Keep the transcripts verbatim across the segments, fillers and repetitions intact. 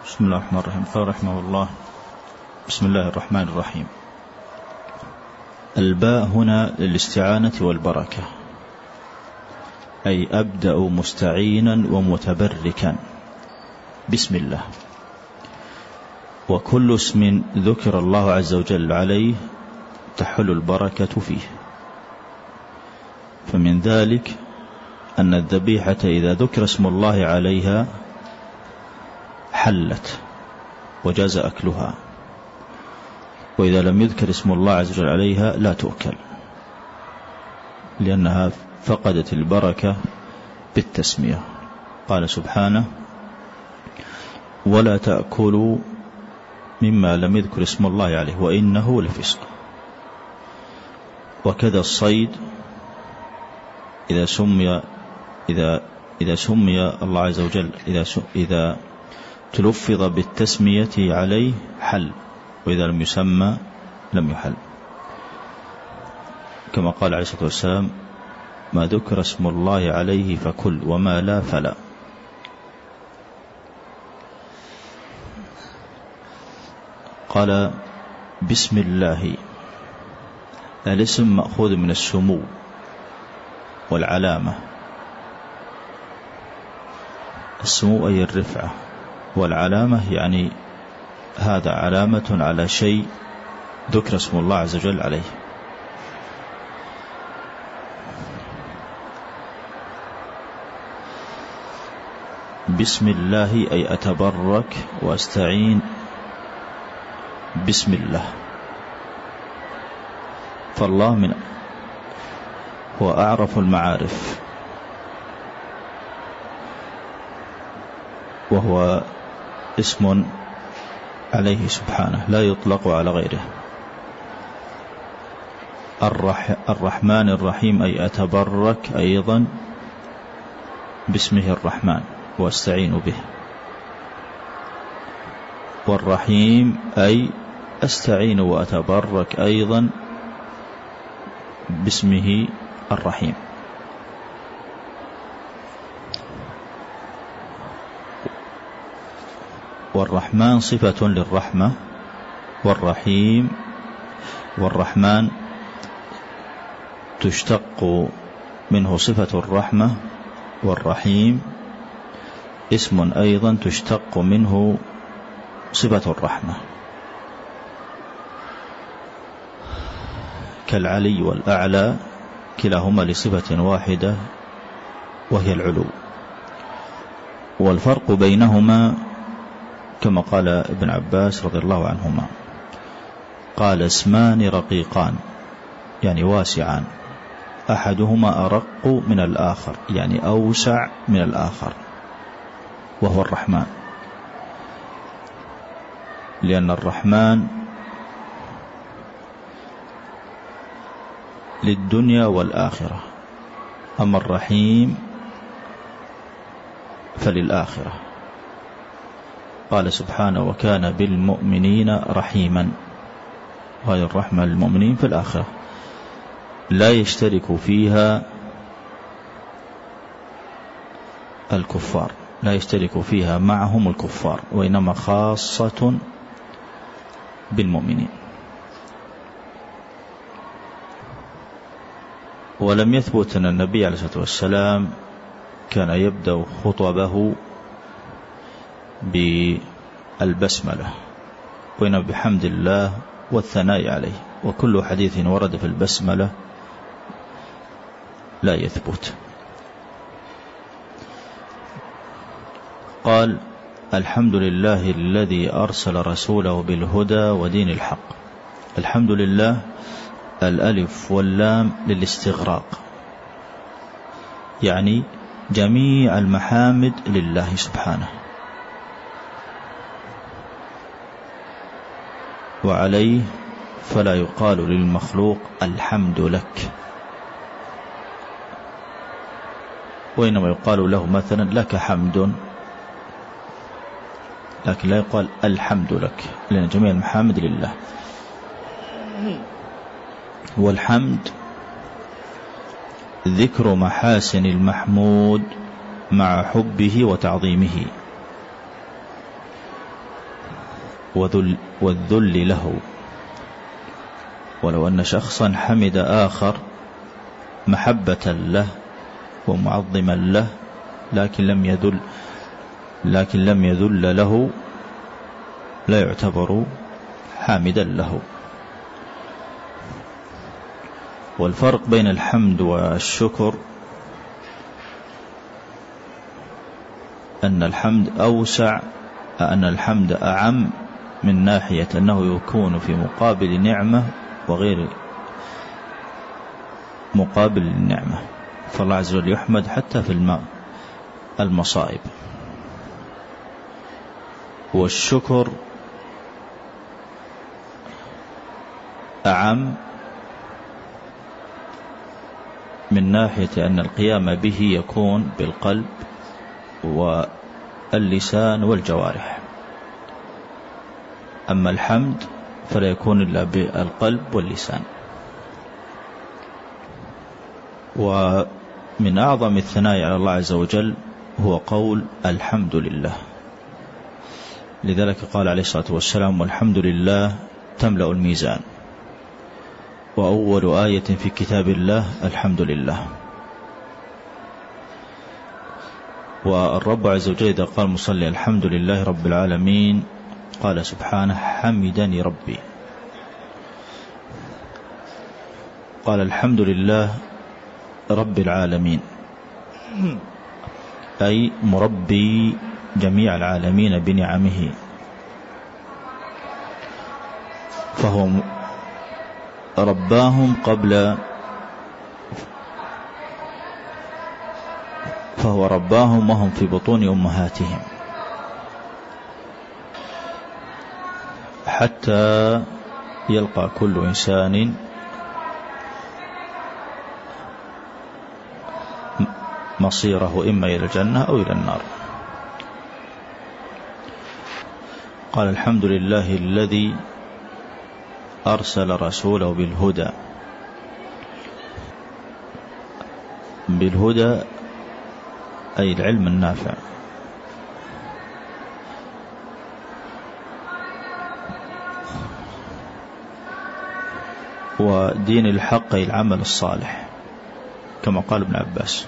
بسم الله الرحمن الرحيم. قال رحمه الله: بسم الله الرحمن الرحيم. الباء هنا للاستعانة والبركة، أي أبدأ مستعينا ومتبركا بسم الله. وكل اسم ذكر الله عز وجل عليه تحل البركة فيه، فمن ذلك أن الذبيحة إذا ذكر اسم الله عليها حلت وجاز أكلها، وإذا لم يذكر اسم الله عز وجل عليها لا تؤكل، لأنها فقدت البركة بالتسمية. قال سبحانه: ولا تأكلوا مما لم يذكر اسم الله عليه وإنه لفسق. وكذا الصيد إذا سمي إذا إذا سمي الله عز وجل إذا إذا تلفظ بالتسمية عليه حل، وإذا لم يسمى لم يحل، كما قال عليه الصلاة والسلام: ما ذكر اسم الله عليه فكل وما لا فلا. قال: بسم الله. الاسم مأخوذ من السمو والعلامة. السمو أي الرفعة، والعلامة يعني هذا علامة على شيء ذكر اسم الله عز وجل عليه. بسم الله أي أتبرك وأستعين بسم الله. فالله من هو أعرف المعارف، وهو اسم عليه سبحانه لا يطلق على غيره. الرح الرحمن الرحيم أي أتبرك أيضا باسمه الرحمن واستعين به. والرحيم أي أستعين وأتبرك أيضا باسمه الرحيم. والرحمن صفة للرحمة، والرحيم والرحمن تشتق منه صفة الرحمة، والرحيم اسم أيضا تشتق منه صفة الرحمة، كالعلي والأعلى كلاهما لصفة واحدة وهي العلو. والفرق بينهما كما قال ابن عباس رضي الله عنهما، قال: اسمان رقيقان يعني واسعان، أحدهما أرق من الآخر يعني أوسع من الآخر، وهو الرحمن، لأن الرحمن للدنيا والآخرة، أما الرحيم فللآخرة. قال سبحانه: وكان بالمؤمنين رحيما. وهذه الرحمة للمؤمنين في الآخرة لا يشترك فيها الكفار، لا يشترك فيها معهم الكفار، وإنما خاصة بالمؤمنين. ولم يثبت أن النبي عليه الصلاة والسلام كان يبدأ خطبه بالبسملة، وإنما بحمد الله والثناء عليه، وكل حديث ورد في البسملة لا يثبت. قال: الحمد لله الذي أرسل رسوله بالهدى ودين الحق. الحمد لله الألف واللام للاستغراق، يعني جميع المحامد لله سبحانه، وعليه فلا يقال للمخلوق الحمد لك، وإنما يقال له مثلا لك حمد، لكن لا يقال الحمد لك، لأن جميع المحامد لله. والحمد ذكر محاسن المحمود مع حبه وتعظيمه، وذل والذل له. ولو أن شخصا حمد آخر محبة له ومعظما له لكن لم يذل لكن لم يذل له لا يعتبر حامدا له. والفرق بين الحمد والشكر أن الحمد أوسع، أن الحمد أعم من ناحية أنه يكون في مقابل نعمة وغير مقابل النعمة، فالله عز وجل يحمد حتى في المصائب. والشكر أعم من ناحية أن القيام به يكون بالقلب واللسان والجوارح، أما الحمد فلا يكون إلا بالقلب واللسان. ومن أعظم الثناء على الله عز وجل هو قول الحمد لله، لذلك قال عليه الصلاة والسلام: والحمد لله تملأ الميزان. وأول آية في كتاب الله الحمد لله. والرب عز وجل إذا قال مصلي الحمد لله رب العالمين قال سبحانه: حمدني ربي. قال الحمد لله رب العالمين، أي مربي جميع العالمين بنعمه، فهو رباهم قبل فهو رباهم وهم في بطون أمهاتهم حتى يلقى كل إنسان مصيره إما إلى الجنة أو إلى النار. قال الحمد لله الذي أرسل رسوله بالهدى. بالهدى أي العلم النافع، ودين الحق أي العمل الصالح، كما قال ابن عباس.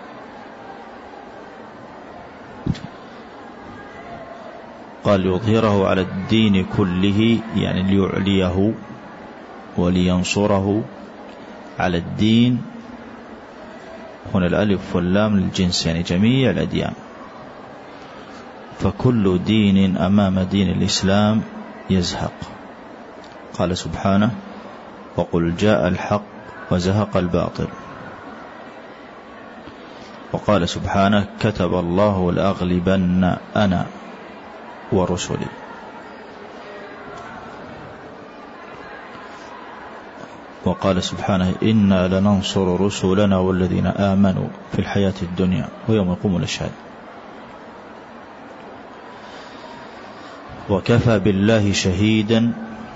قال يظهره على الدين كله، يعني ليعليه ولينصره على الدين. هنا الألف واللام للجنس، يعني جميع الأديان، فكل دين أمام دين الإسلام يزهق. قال سبحانه: وقل جاء الحق وزهق الباطل. وقال سبحانه: كتب الله لأغلبن أنا ورسلي. وقال سبحانه: إنا لننصر رسلنا والذين آمنوا في الحياة الدنيا ويوم يقوم الأشهاد. وكفى بالله شهيدا،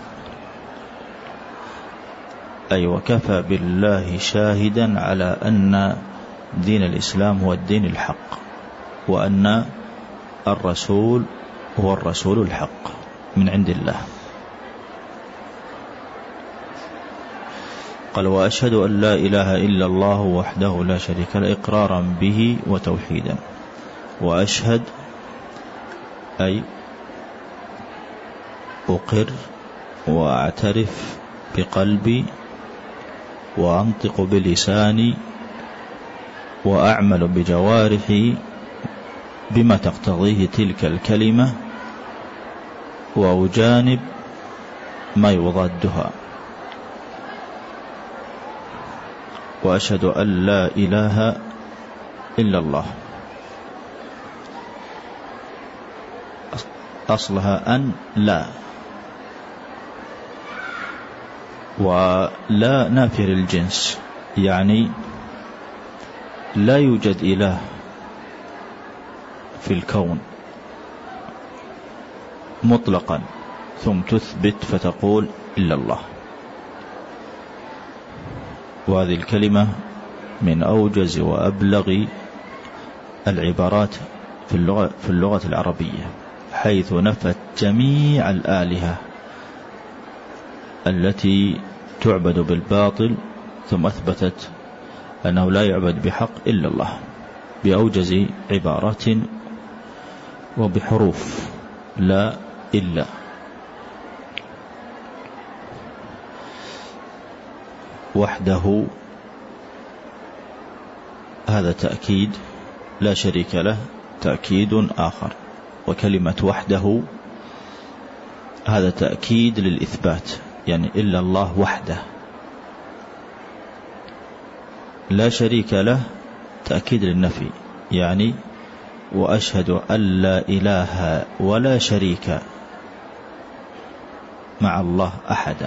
أي وكفى بالله شاهدا على أن دين الإسلام هو الدين الحق، وأن الرسول هو الرسول الحق من عند الله. قال: وأشهد أن لا إله إلا الله وحده لا شريك له إقرارا به وتوحيدا. وأشهد أي أقر وأعترف بقلبي وأنطق بلساني وأعمل بجوارحي بما تقتضيه تلك الكلمة، وأجانب ما يضادها. وأشهد أن لا إله إلا الله. أصلها أن لا، ولا نافية للجنس، يعني لا يوجد إله في الكون مطلقا ثم تثبت فتقول إلا الله. وهذه الكلمة من أوجز وأبلغ العبارات في اللغة, في اللغة العربية، حيث نفت جميع الآلهة التي تعبد بالباطل، ثم أثبتت أنه لا يعبد بحق إلا الله بأوجز عبارات وبحروف لا إلا. وحده هذا تأكيد، لا شريك له تأكيد آخر. وكلمة وحده هذا تأكيد للإثبات، يعني إلا الله وحده. لا شريك له تأكيد للنفي، يعني وأشهد أن لا إله ولا شريك مع الله أحدا.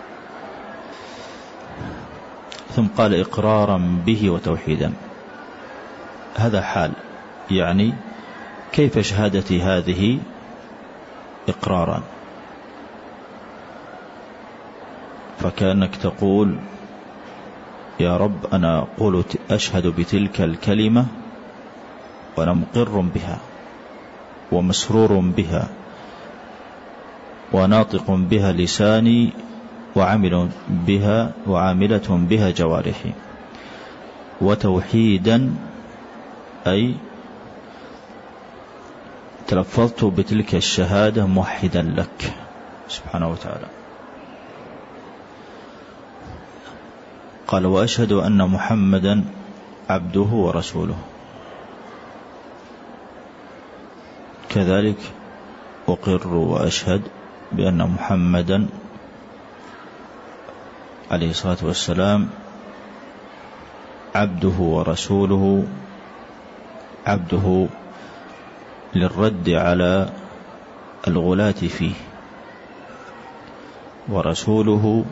ثم قال إقرارا به وتوحيدا، هذا حال، يعني كيف شهادتي هذه إقرارا؟ فكأنك تقول يا رب أنا أقول أشهد بتلك الكلمة وأنا مقر بها ومسرور بها وناطق بها لساني وعامل بها وعاملة بها جوارحي. وتوحيدا أي تلفظت بتلك الشهادة موحدا لك سبحانه وتعالى. قال وأشهد أن محمدا عبده ورسوله، كذلك أقر وأشهد بأن محمدا عليه الصلاة والسلام عبده ورسوله، عبده للرد على الغلاة فيه، ورسوله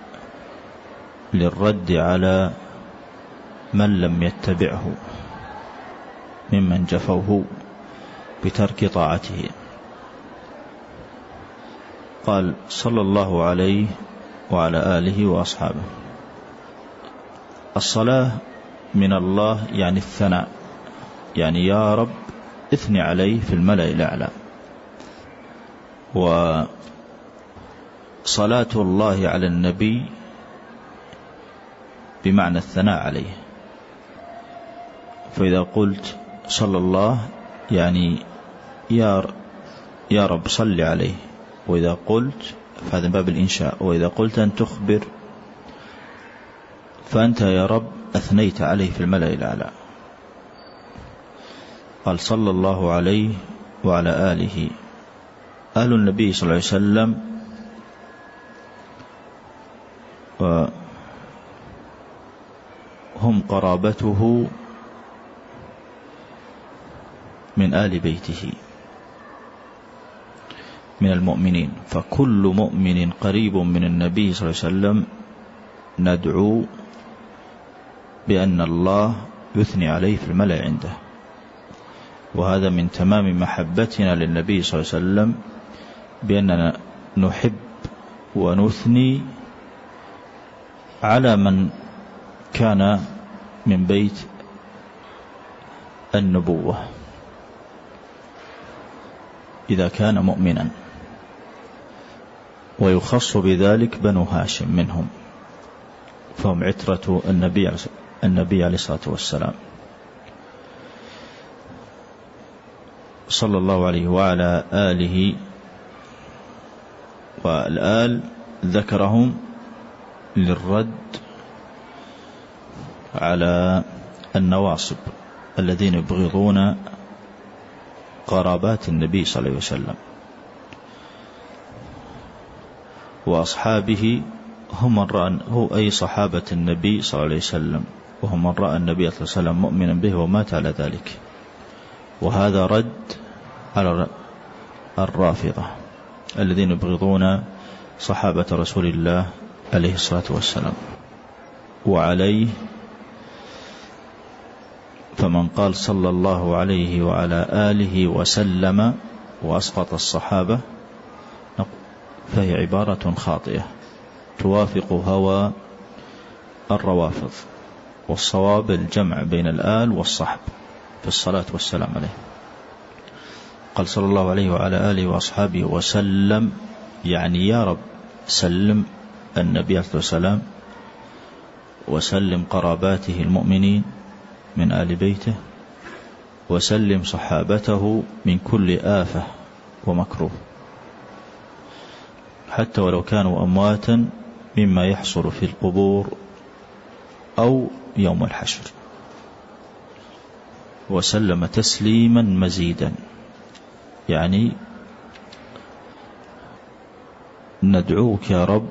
للرد على من لم يتبعه ممن جفوه بترك طاعته. قال صلى الله عليه وعلى آله وأصحابه. الصلاة من الله يعني الثناء، يعني يا رب اثني عليه في الملأ الأعلى. وصلاة الله على النبي بمعنى الثناء عليه، فإذا قلت صلى الله يعني يا يا رب صل عليه، وإذا قلت فهذا باب الإنشاء، وإذا قلت أن تخبر فأنت يا رب أثنيت عليه في الملأ الأعلى. قال صلى الله عليه وعلى آله. أهل النبي صلى الله عليه وسلم هم قرابته من آل بيته من المؤمنين، فكل مؤمن قريب من النبي صلى الله عليه وسلم ندعو بأن الله يثني عليه في الملأ عنده. وهذا من تمام محبتنا للنبي صلى الله عليه وسلم، بأننا نحب ونثني على من كان من بيت النبوة إذا كان مؤمنا، ويخص بذلك بنو هاشم منهم، فهم عترة النبي النبي عليه الصلاة والسلام صلى الله عليه وعلى آله. والآل ذكرهم للرد على النواصب الذين يبغضون قرابات النبي صلى الله عليه وسلم. وأصحابه هم من رأى هو أي صحابة النبي صلى الله عليه وسلم، وهم من رأى النبي صلى الله عليه وسلم مؤمنا به ومات على ذلك. وهذا رد على الرافضة الذين يبغضون صحابة رسول الله عليه الصلاة والسلام. وعليه فمن قال صلى الله عليه وعلى آله وسلم وأسقط الصحابة فهي عبارة خاطئة توافق هوى الروافض، والصواب الجمع بين الآل والصحب في الصلاة والسلام عليه. قال صلى الله عليه وعلى آله وأصحابه وسلم، يعني يا رب سلم النبي عليه السلام وسلم قراباته المؤمنين من آل بيته وسلم صحابته من كل آفة ومكروه، حتى ولو كانوا أمواتا مما يحصل في القبور أو يوم الحشر، وسلم تسليما مزيدا. يعني ندعوك يا رب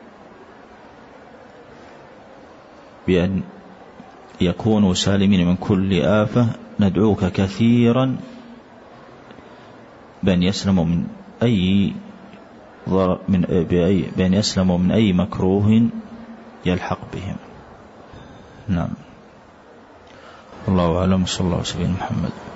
بأن يكونوا سالمين من كل آفة، ندعوك كثيرا بأن يسلموا من أي من بأي بأن يسلموا من أي مكروه يلحق بهم. نعم. الله أعلم. صلى الله عليه وسلم محمد.